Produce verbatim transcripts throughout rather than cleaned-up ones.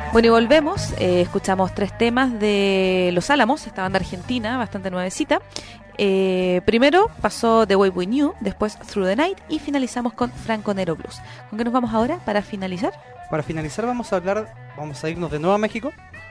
Bueno, y volvemos, eh, escuchamos tres temas de Los Álamos, esta banda argentina, bastante nuevecita. Eh, primero pasó The Way We Knew, después Through the Night y finalizamos con Franco Nero Blues. ¿Con qué nos vamos ahora para finalizar? Para finalizar vamos a hablar, vamos a irnos de nuevo a México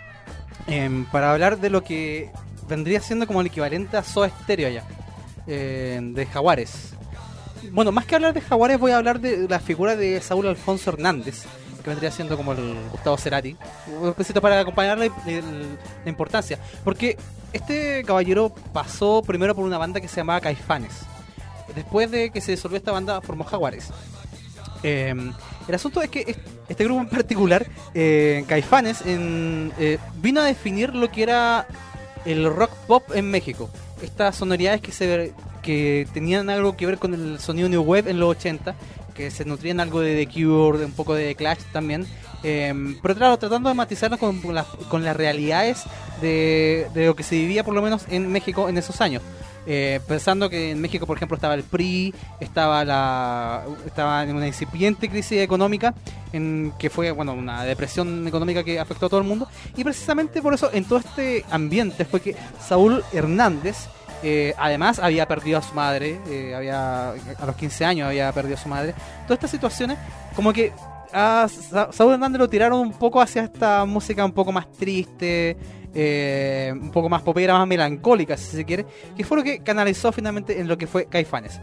eh, para hablar de lo que vendría siendo como el equivalente a Soda Stereo allá, eh, de Jaguares. Bueno, más que hablar de Jaguares voy a hablar de la figura de Saúl Alfonso Hernández, que vendría siendo como el Gustavo Cerati, un poquito para acompañarle la importancia, porque este caballero pasó primero por una banda que se llamaba Caifanes. Después de que se disolvió esta banda, formó Jaguares. Eh, el asunto es que este grupo en particular, eh, Caifanes, en, eh, vino a definir lo que era el rock pop en México. Estas sonoridades que se que tenían algo que ver con el sonido New Wave en los ochenta, que se nutrían algo de The Cure, de un poco de Clash también, eh, pero claro, tratando de matizarnos con, la, con las realidades de, de lo que se vivía por lo menos en México en esos años. Eh, pensando que en México, por ejemplo, estaba el P R I, estaba la estaba en una incipiente crisis económica, en que fue bueno una depresión económica que afectó a todo el mundo, y precisamente por eso en todo este ambiente fue que Saúl Hernández, Eh, además había perdido a su madre, eh, había a los quince años había perdido a su madre. Todas estas situaciones como que a Sa- Saúl Hernández lo tiraron un poco hacia esta música un poco más triste, eh, un poco más popera, más melancólica si se quiere, que fue lo que canalizó finalmente en lo que fue Caifanes.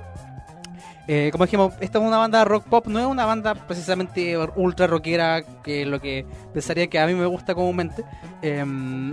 Eh, como dijimos, esta es una banda rock pop, no es una banda precisamente ultra rockera, que es lo que pensaría que a mí me gusta comúnmente. eh,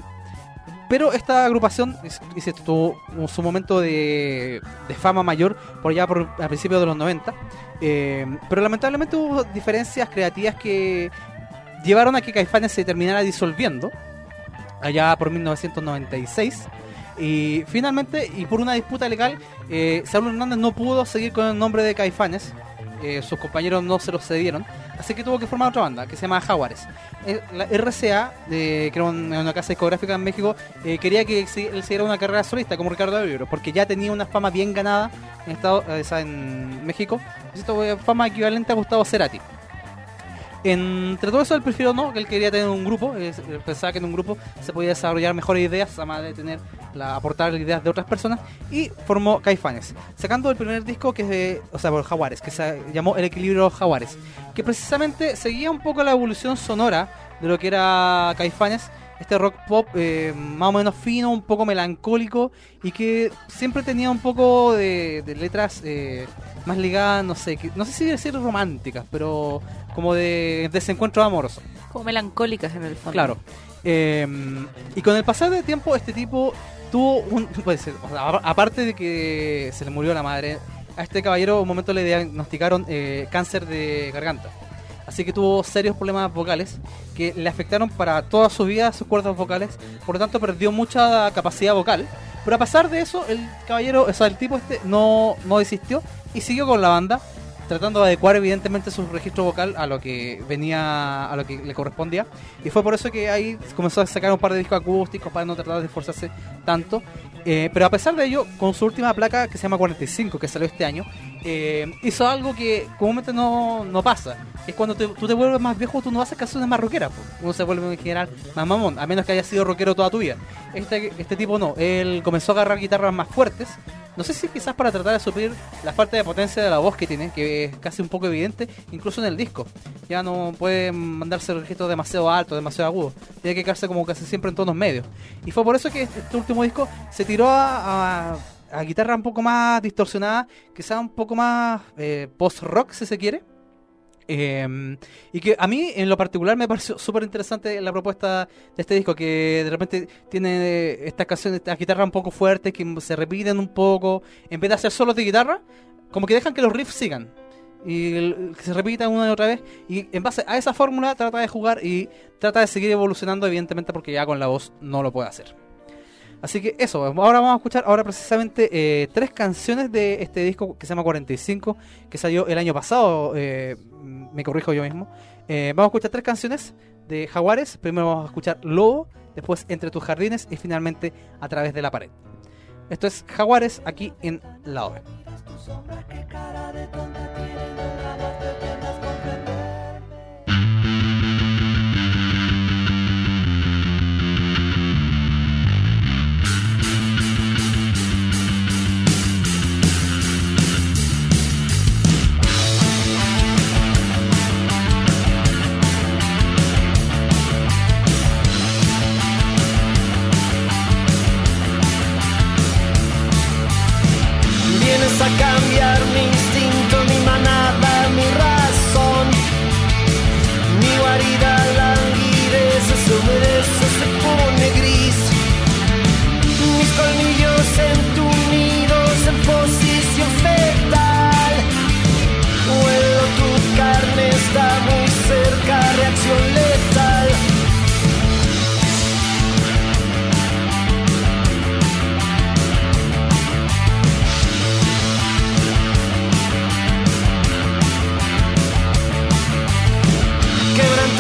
Pero esta agrupación dice, tuvo su momento de, de fama mayor por allá por, a principios de los noventa. Eh, pero lamentablemente hubo diferencias creativas que llevaron a que Caifanes se terminara disolviendo allá por mil novecientos noventa y seis. Y finalmente, y por una disputa legal, eh, Saúl Hernández no pudo seguir con el nombre de Caifanes. Eh, sus compañeros no se lo cedieron, así que tuvo que formar otra banda que se llama Jaguares. Eh, la R C A, eh, que era una, una casa discográfica en México, eh, quería que si, él siguiera una carrera solista como Ricardo Darío, porque ya tenía una fama bien ganada en, estado, eh, en México. Esto fue fama equivalente a Gustavo Cerati. Entre todo eso él prefirió no, que él quería tener un grupo, eh, pensaba que en un grupo se podía desarrollar mejores ideas, además de tener la, aportar ideas de otras personas, y formó Caifanes, sacando el primer disco que es de, o sea, por Jaguares, que se llamó El Equilibrio Jaguares, que precisamente seguía un poco la evolución sonora de lo que era Caifanes, este rock pop eh, más o menos fino, un poco melancólico, y que siempre tenía un poco de, de letras eh, más ligadas, no sé, que, no sé si decir románticas, pero como de desencuentros amorosos. Como melancólicas en el fondo. Claro. Eh, y con el pasar del tiempo, este tipo tuvo un... Puede ser, o sea, aparte de que se le murió la madre, a este caballero un momento le diagnosticaron eh, cáncer de garganta. Así que tuvo serios problemas vocales que le afectaron para toda su vida sus cuerdas vocales. Por lo tanto, perdió mucha capacidad vocal. Pero a pesar de eso, el caballero, o sea, el tipo este no, no desistió y siguió con la banda, tratando de adecuar evidentemente su registro vocal a lo que venía, a lo que le correspondía. Y fue por eso que ahí comenzó a sacar un par de discos acústicos para no tratar de esforzarse tanto. Eh, pero a pesar de ello, con su última placa que se llama cuarenta y cinco, que salió este año, eh, hizo algo que comúnmente no, no pasa. Es cuando te, tú te vuelves más viejo, tú no haces canciones más rockeras, pues. Uno se vuelve en general más mamón, a menos que haya sido rockero toda tu vida. Este, este tipo no, él comenzó a agarrar guitarras más fuertes. No sé si quizás para tratar de suplir la falta de potencia de la voz que tiene, que es casi un poco evidente, incluso en el disco. Ya no puede mandarse registros demasiado altos, demasiado agudos. Tiene que quedarse como casi siempre en tonos medios. Y fue por eso que este último disco se tiró a, a, a guitarra un poco más distorsionada, quizás un poco más eh, post-rock, si se quiere. Eh, y que a mí en lo particular me pareció súper interesante la propuesta de este disco, que de repente tiene estas canciones, estas guitarras un poco fuertes que se repiten un poco, en vez de hacer solos de guitarra, como que dejan que los riffs sigan y el, que se repitan una y otra vez, y en base a esa fórmula trata de jugar y trata de seguir evolucionando, evidentemente porque ya con la voz no lo puede hacer. Así que eso, ahora vamos a escuchar ahora precisamente eh, tres canciones de este disco que se llama cuarenta y cinco, que salió el año pasado, eh, me corrijo yo mismo. Eh, vamos a escuchar tres canciones de Jaguares. Primero vamos a escuchar Lobo, después Entre tus jardines y finalmente A través de la pared. Esto es Jaguares aquí en La Hora.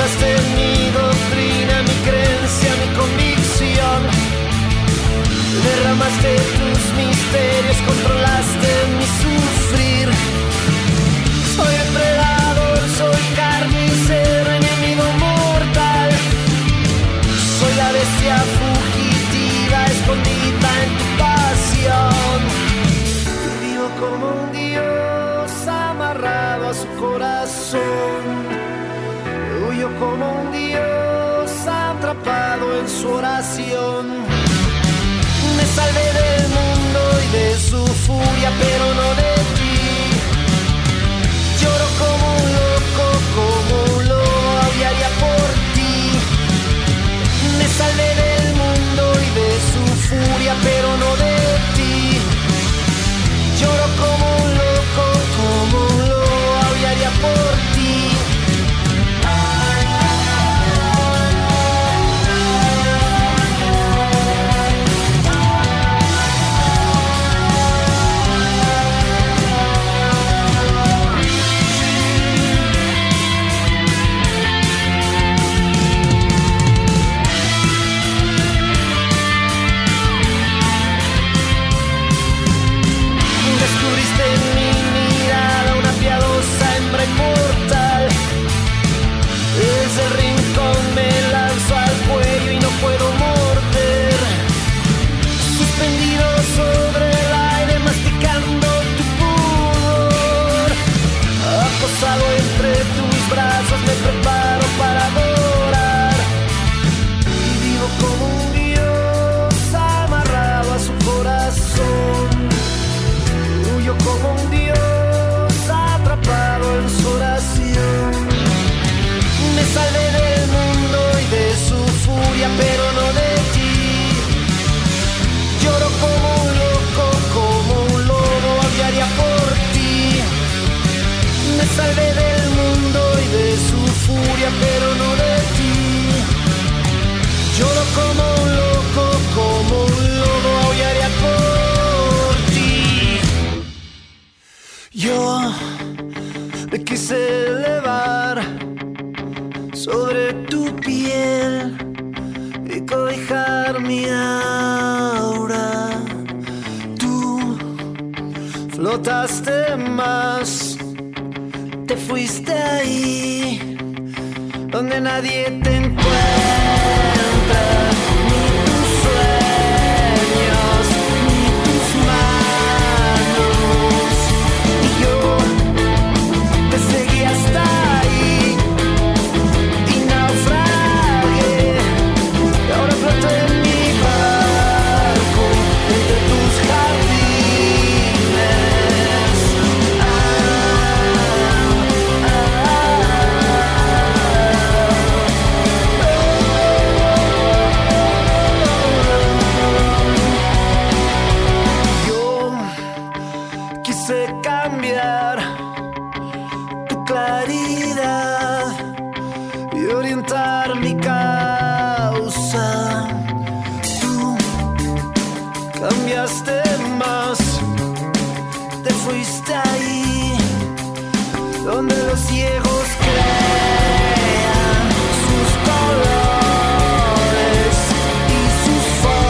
Derramaste mi doctrina, mi creencia, mi convicción. Derramaste tus misterios, controlaste mi sufrir. Soy el predador, soy carnicero, enemigo mortal. Soy la bestia fugitiva, escondida en tu pasión. Y vivo como un dios amarrado a su corazón. Huyo como un dios atrapado en su oración. Me salvé del mundo y de su furia, pero no de ti. Lloro como un loco, como un lobo, aullaría por ti. Me salvé del mundo y de su furia, pero no de ti. Lloro como un loco, como un lobo, aullaría por ti. Descubriste en mi mirada una piadosa hembra inmortal. Desde el rincón me lanzo al cuello y no puedo morder. Suspendido sobre el aire, masticando tu pudor. Acosado entre tus brazos, me preparo para adorar. Y vivo como un dios amarrado a su corazón. Huyo como un dios atrapado en su oración. Me salvé del mundo y de su furia, pero no de ti. Lloro como un loco, como un lobo, aullaría por ti. Me salvé del mundo y de su furia, pero no de ti. Lloro como un loco, como un lobo, aullaría por ti. Yo me quise elevar sobre tu piel y cobijar mi aura. Tú flotaste más, te fuiste ahí donde nadie te encuentra, ni tus sueños, ni tus manos. Y yo te seguí hasta ahí y naufragué. Y ahora floto en mi barco entre tus jardines. Ah, ah, ah. Yo quise cambiar tu claridad y orientar mi causa. Tú cambiaste más, te fuiste ahí donde los ciegos crean sus colores y sus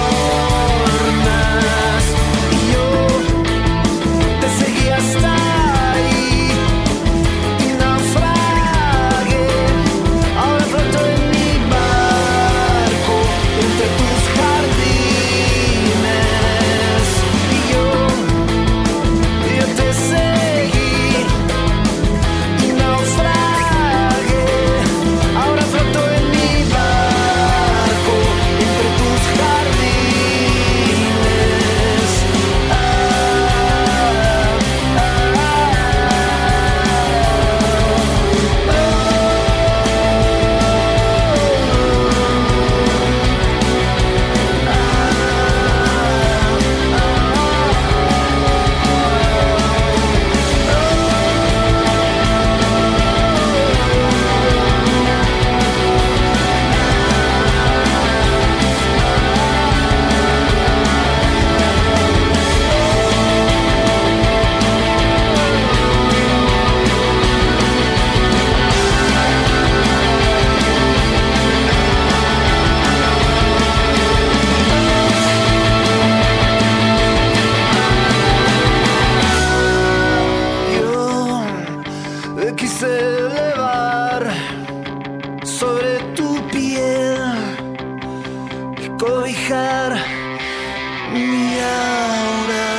formas. Y yo te seguí hasta ahí y naufragué. Ahora floto en mi barco cobijar mi aura.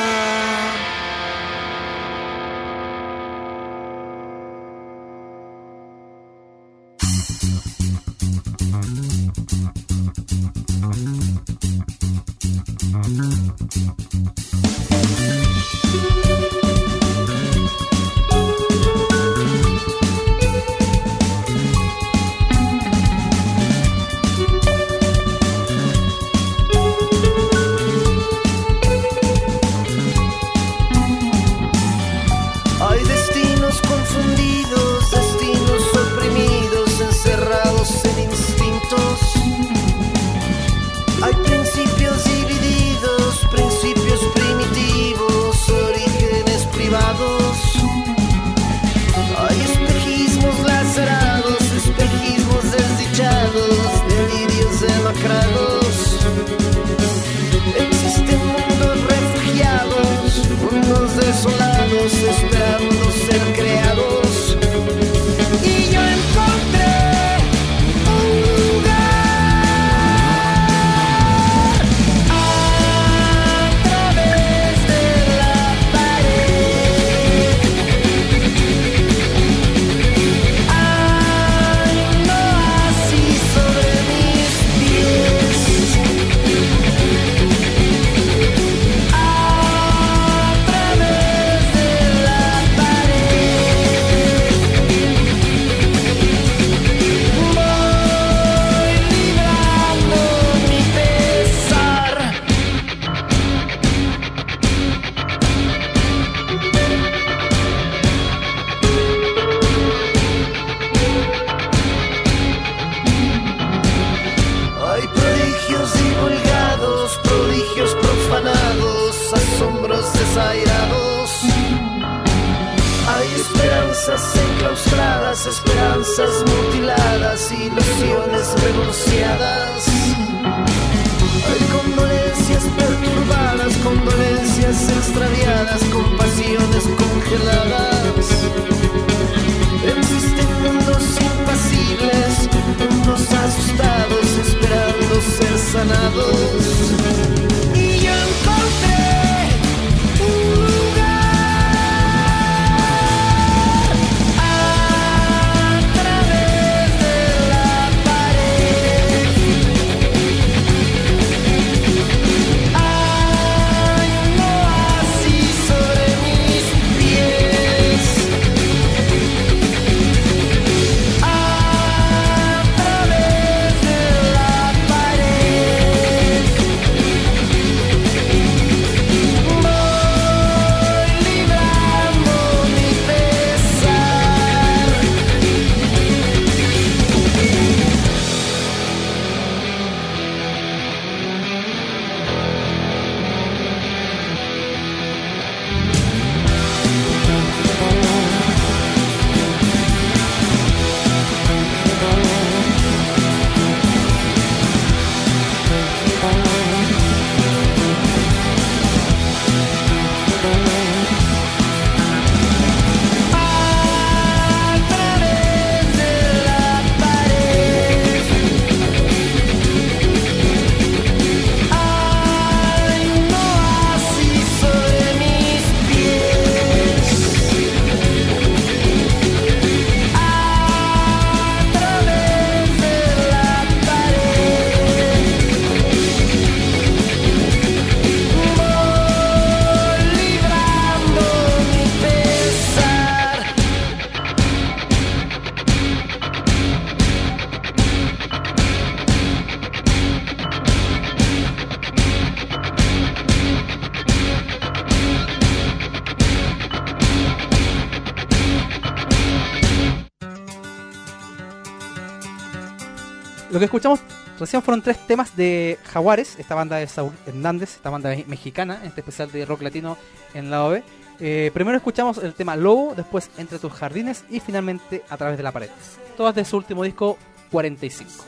Existen mundos refugiados, mundos desolados, esperando ser creados. Y yo encontré un lugar a través de la pared. Hay un oasis sobre mis pies. Asombros desairados. Hay esperanzas enclaustradas, esperanzas mutiladas, ilusiones renunciadas. Hay condolencias perturbadas, condolencias extraviadas, compasiones congeladas. Existen mundos impasibles, mundos asustados, esperando ser sanados. Y yo encontré Lo que escuchamos recién fueron tres temas de Jaguares, esta banda de Saúl Hernández, esta banda mexicana, en este especial de rock latino en la O B. Eh, primero escuchamos el tema Lobo, después Entre tus jardines y finalmente A través de la pared. Todas de su último disco, cuarenta y cinco.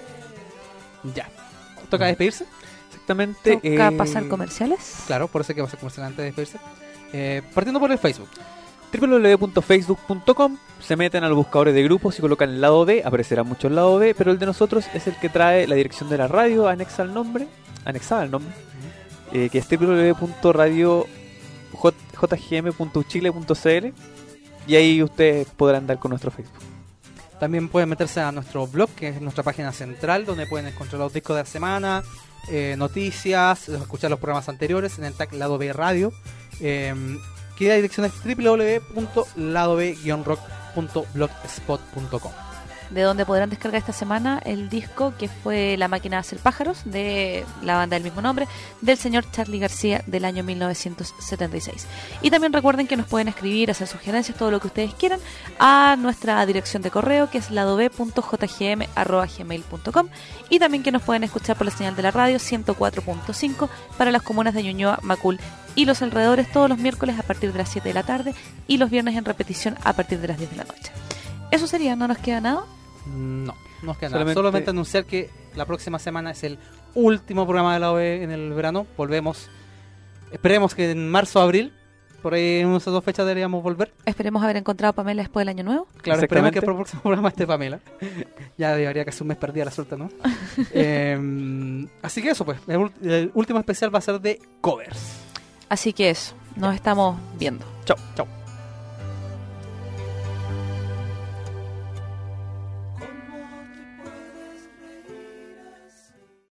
Ya. ¿Toca despedirse? Exactamente. ¿Toca eh... pasar comerciales? Claro, por eso hay que pasar comercial antes de despedirse. Eh, partiendo por el Facebook. doble u doble u doble u punto facebook punto com. Se meten a los buscadores de grupos y colocan el lado B, aparecerá mucho el lado B, pero el de nosotros es el que trae la dirección de la radio, anexa al nombre. anexada al nombre, eh, que es doble u doble u doble u punto radio j g m punto chile punto c l, y ahí ustedes podrán dar con nuestro Facebook. También pueden meterse a nuestro blog, que es nuestra página central, donde pueden encontrar los discos de la semana, eh, noticias, escuchar los programas anteriores en el tag Lado B Radio. Eh, que la dirección es doble u doble u doble u punto lado b guion rock punto blogspot punto com. De donde podrán descargar esta semana el disco que fue La Máquina de Hacer Pájaros, de la banda del mismo nombre, del señor Charly García, del año mil novecientos setenta y seis. Y también recuerden que nos pueden escribir, hacer sugerencias, todo lo que ustedes quieran, a nuestra dirección de correo, que es ladob punto j g m arroba gmail punto com, y también que nos pueden escuchar por la señal de la radio ciento cuatro punto cinco para las comunas de Ñuñoa, Macul y los alrededores, todos los miércoles a partir de las siete de la tarde y los viernes en repetición a partir de las diez de la noche. Eso sería, ¿no nos queda nada? No, no nos queda nada. Solamente- Solamente anunciar que la próxima semana es el último programa de la O E en el verano. Volvemos. Esperemos que en marzo o abril, por ahí en esas dos fechas deberíamos volver. Esperemos haber encontrado a Pamela después del año nuevo. Claro, esperemos que Exactamente. por el próximo programa esté Pamela. Ya debería casi un mes perdida la suerte, ¿no? Eh, así que eso, pues. El, ul- el último especial va a ser de covers. Así que eso, nos estamos viendo. Chao, chao.